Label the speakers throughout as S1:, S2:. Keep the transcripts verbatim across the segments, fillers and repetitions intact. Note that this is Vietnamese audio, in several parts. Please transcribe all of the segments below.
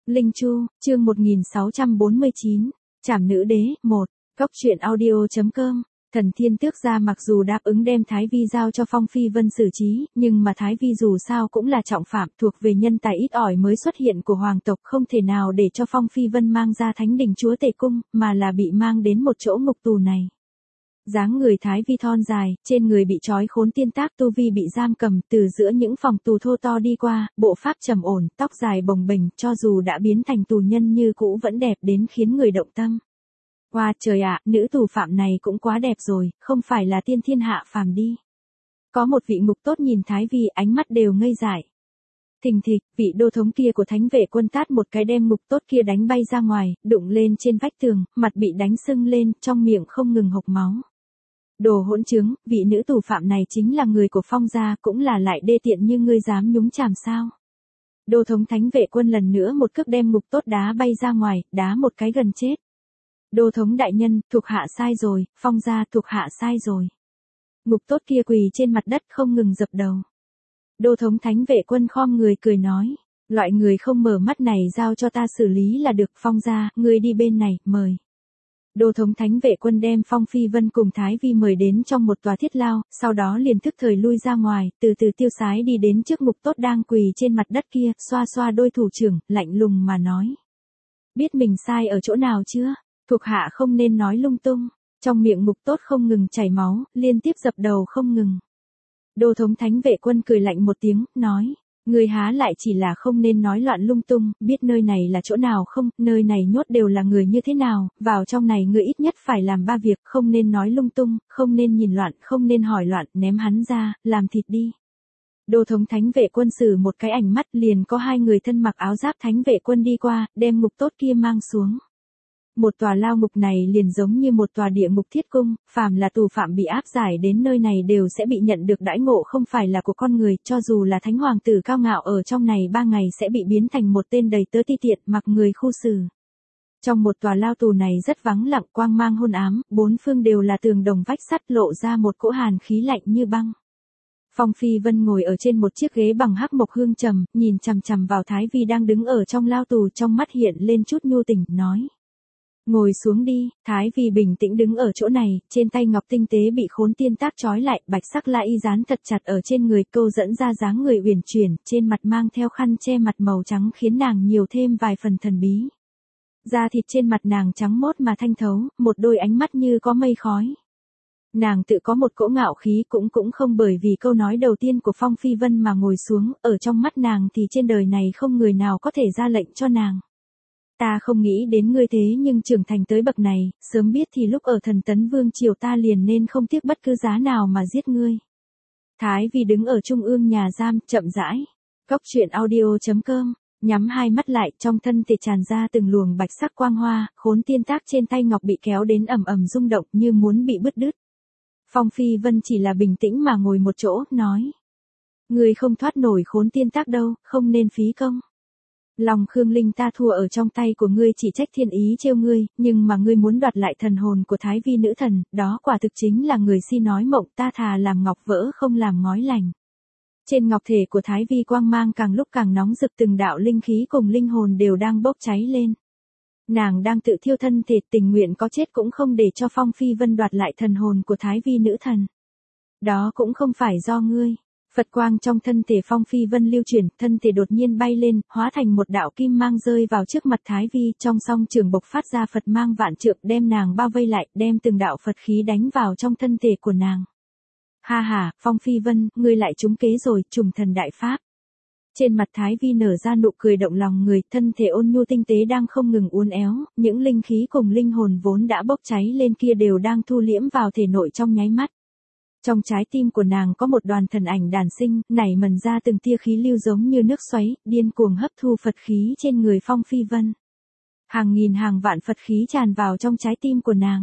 S1: Linh Chu, chương một nghìn sáu trăm bốn mươi chín, Trảm Nữ Đế, một, Cốc truyện audio chấm com. Thần Thiên Tước gia mặc dù đáp ứng đem Thái Vi giao cho Phong Phi Vân xử trí, nhưng mà Thái Vi dù sao cũng là trọng phạm thuộc về nhân tài ít ỏi mới xuất hiện của hoàng tộc, không thể nào để cho Phong Phi Vân mang ra Thánh Đình Chúa Tể Cung, mà là bị mang đến một chỗ ngục tù này. Dáng người Thái Vi thon dài, trên người bị trói khốn tiên tác tu vi bị giam cầm, từ giữa những phòng tù thô to đi qua, bộ pháp trầm ổn, tóc dài bồng bềnh, cho dù đã biến thành tù nhân như cũ vẫn đẹp đến khiến người động tâm. Wow, trời ạ, nữ tù phạm này cũng quá đẹp rồi, không phải là tiên thiên hạ phàm đi. Có một vị ngục tốt nhìn Thái Vi, ánh mắt đều ngây dại. Thình thịch, vị đô thống kia của Thánh Vệ Quân tát một cái đem ngục tốt kia đánh bay ra ngoài, đụng lên trên vách tường, mặt bị đánh sưng lên, trong miệng không ngừng hộc máu. Đồ hỗn chứng, vị nữ tù phạm này chính là người của Phong gia, cũng là lại đê tiện như ngươi dám nhúng chàm sao? Đô thống Thánh Vệ Quân lần nữa một cước đem ngục tốt đá bay ra ngoài, đá một cái gần chết. Đô thống đại nhân, thuộc hạ sai rồi, Phong gia thuộc hạ sai rồi. Ngục tốt kia quỳ trên mặt đất không ngừng dập đầu. Đô thống Thánh Vệ Quân khom người cười nói, loại người không mở mắt này giao cho ta xử lý là được. Phong gia, ngươi đi bên này, mời. Đô thống Thánh Vệ Quân đem Phong Phi Vân cùng Thái Vi mời đến trong một tòa thiết lao, sau đó liền thức thời lui ra ngoài, từ từ tiêu sái đi đến trước ngục tốt đang quỳ trên mặt đất kia, xoa xoa đôi thủ trưởng, lạnh lùng mà nói. Biết mình sai ở chỗ nào chưa? Thuộc hạ không nên nói lung tung. Trong miệng ngục tốt không ngừng chảy máu, liên tiếp dập đầu không ngừng. Đô thống Thánh Vệ Quân cười lạnh một tiếng, nói. Người há lại chỉ là không nên nói loạn lung tung, biết nơi này là chỗ nào không, nơi này nhốt đều là người như thế nào, vào trong này người ít nhất phải làm ba việc, không nên nói lung tung, không nên nhìn loạn, không nên hỏi loạn, ném hắn ra, làm thịt đi. Đô thống Thánh Vệ Quân sử một cái ảnh mắt, liền có hai người thân mặc áo giáp Thánh Vệ Quân đi qua, đem ngục tốt kia mang xuống. Một tòa lao ngục này liền giống như một tòa địa ngục thiết cung, phàm là tù phạm bị áp giải đến nơi này đều sẽ bị nhận được đãi ngộ không phải là của con người, cho dù là thánh hoàng tử cao ngạo ở trong này ba ngày sẽ bị biến thành một tên đầy tớ ti tiện, mặc người khu xử. Trong một tòa lao tù này rất vắng lặng, quang mang hôn ám, bốn phương đều là tường đồng vách sắt, lộ ra một cỗ hàn khí lạnh như băng. Phong Phi Vân ngồi ở trên một chiếc ghế bằng hắc mộc hương trầm, nhìn chằm chằm vào Thái Vi đang đứng ở trong lao tù, trong mắt hiện lên chút nhu tình, nói. Ngồi xuống đi. Thái Vi bình tĩnh đứng ở chỗ này, trên tay ngọc tinh tế bị khốn tiên tác trói lại, bạch sắc la y dán thật chặt ở trên người, câu dẫn ra dáng người uyển chuyển, trên mặt mang theo khăn che mặt màu trắng khiến nàng nhiều thêm vài phần thần bí. Da thịt trên mặt nàng trắng mốt mà thanh thấu, một đôi ánh mắt như có mây khói. Nàng tự có một cỗ ngạo khí, cũng cũng không bởi vì câu nói đầu tiên của Phong Phi Vân mà ngồi xuống, ở trong mắt nàng thì trên đời này không người nào có thể ra lệnh cho nàng. Ta không nghĩ đến ngươi thế nhưng trưởng thành tới bậc này, sớm biết thì lúc ở Thần Tấn Vương triều ta liền nên không tiếc bất cứ giá nào mà giết ngươi. Thái Vi đứng ở trung ương nhà giam, chậm rãi. Cốc truyện audio chấm com, nhắm hai mắt lại, trong thân thể tràn ra từng luồng bạch sắc quang hoa, khốn tiên tác trên tay ngọc bị kéo đến ầm ầm rung động như muốn bị bứt đứt. Phong Phi Vân chỉ là bình tĩnh mà ngồi một chỗ, nói. Ngươi không thoát nổi khốn tiên tác đâu, không nên phí công. Lòng Khương Linh ta thua ở trong tay của ngươi, chỉ trách thiên ý trêu ngươi, nhưng mà ngươi muốn đoạt lại thần hồn của Thái Vi nữ thần, đó quả thực chính là người si nói mộng, ta thà làm ngọc vỡ không làm ngói lành. Trên ngọc thể của Thái Vi quang mang càng lúc càng nóng rực, từng đạo linh khí cùng linh hồn đều đang bốc cháy lên. Nàng đang tự thiêu thân thể, tình nguyện có chết cũng không để cho Phong Phi Vân đoạt lại thần hồn của Thái Vi nữ thần. Đó cũng không phải do ngươi. Phật quang trong thân thể Phong Phi Vân lưu chuyển, thân thể đột nhiên bay lên, hóa thành một đạo kim mang rơi vào trước mặt Thái Vi, trong song trường bộc phát ra Phật mang vạn trượng, đem nàng bao vây lại, đem từng đạo Phật khí đánh vào trong thân thể của nàng. Ha ha, Phong Phi Vân, ngươi lại trúng kế rồi, trùng thần đại pháp. Trên mặt Thái Vi nở ra nụ cười động lòng người, thân thể ôn nhu tinh tế đang không ngừng uốn éo, những linh khí cùng linh hồn vốn đã bốc cháy lên kia đều đang thu liễm vào thể nội trong nháy mắt. Trong trái tim của nàng có một đoàn thần ảnh đàn sinh, nảy mần ra từng tia khí lưu giống như nước xoáy, điên cuồng hấp thu Phật khí trên người Phong Phi Vân. Hàng nghìn hàng vạn Phật khí tràn vào trong trái tim của nàng.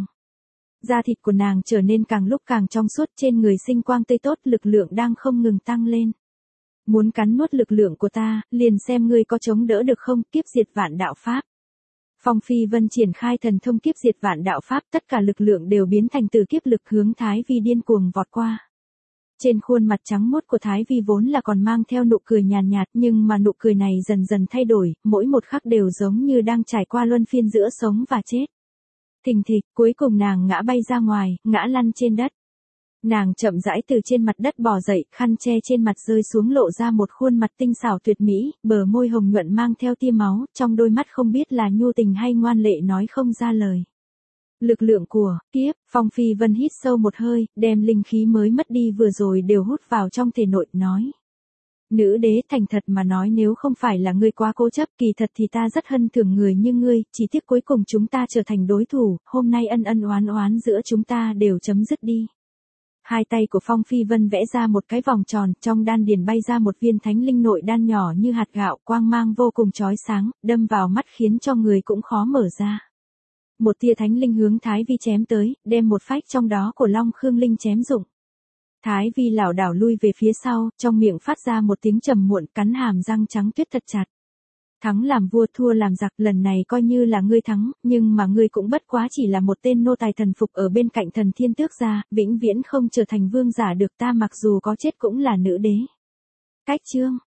S1: Da thịt của nàng trở nên càng lúc càng trong suốt, trên người sinh quang tươi tốt, lực lượng đang không ngừng tăng lên. Muốn cắn nuốt lực lượng của ta, liền xem ngươi có chống đỡ được không, kiếp diệt vạn đạo pháp. Phong Phi Vân triển khai thần thông kiếp diệt vạn đạo pháp, tất cả lực lượng đều biến thành từ kiếp lực hướng Thái Vi điên cuồng vọt qua. Trên khuôn mặt trắng muốt của Thái Vi vốn là còn mang theo nụ cười nhàn nhạt, nhạt nhưng mà nụ cười này dần dần thay đổi, mỗi một khắc đều giống như đang trải qua luân phiên giữa sống và chết. Thình thịch, cuối cùng nàng ngã bay ra ngoài, ngã lăn trên đất. Nàng chậm rãi từ trên mặt đất bò dậy, khăn che trên mặt rơi xuống lộ ra một khuôn mặt tinh xảo tuyệt mỹ, bờ môi hồng nhuận mang theo tia máu, trong đôi mắt không biết là nhu tình hay ngoan lệ nói không ra lời. Lực lượng của kiếp, Phong Phi Vân hít sâu một hơi, đem linh khí mới mất đi vừa rồi đều hút vào trong thể nội, nói. Nữ đế, thành thật mà nói, nếu không phải là ngươi quá cố chấp, kỳ thật thì ta rất hân thưởng người như ngươi, chỉ tiếc cuối cùng chúng ta trở thành đối thủ, hôm nay ân ân oán oán giữa chúng ta đều chấm dứt đi. Hai tay của Phong Phi Vân vẽ ra một cái vòng tròn, trong đan điền bay ra một viên thánh linh nội đan nhỏ như hạt gạo, quang mang vô cùng chói sáng, đâm vào mắt khiến cho người cũng khó mở ra. Một tia thánh linh hướng Thái Vi chém tới, đem một phách trong đó của Long Khương Linh chém rụng. Thái Vi lảo đảo lui về phía sau, trong miệng phát ra một tiếng trầm muộn, cắn hàm răng trắng tuyết thật chặt. Thắng làm vua thua làm giặc, lần này coi như là ngươi thắng, nhưng mà ngươi cũng bất quá chỉ là một tên nô tài thần phục ở bên cạnh Thần Thiên Tước gia, vĩnh viễn không trở thành vương giả được, ta mặc dù có chết cũng là nữ đế. Cách chương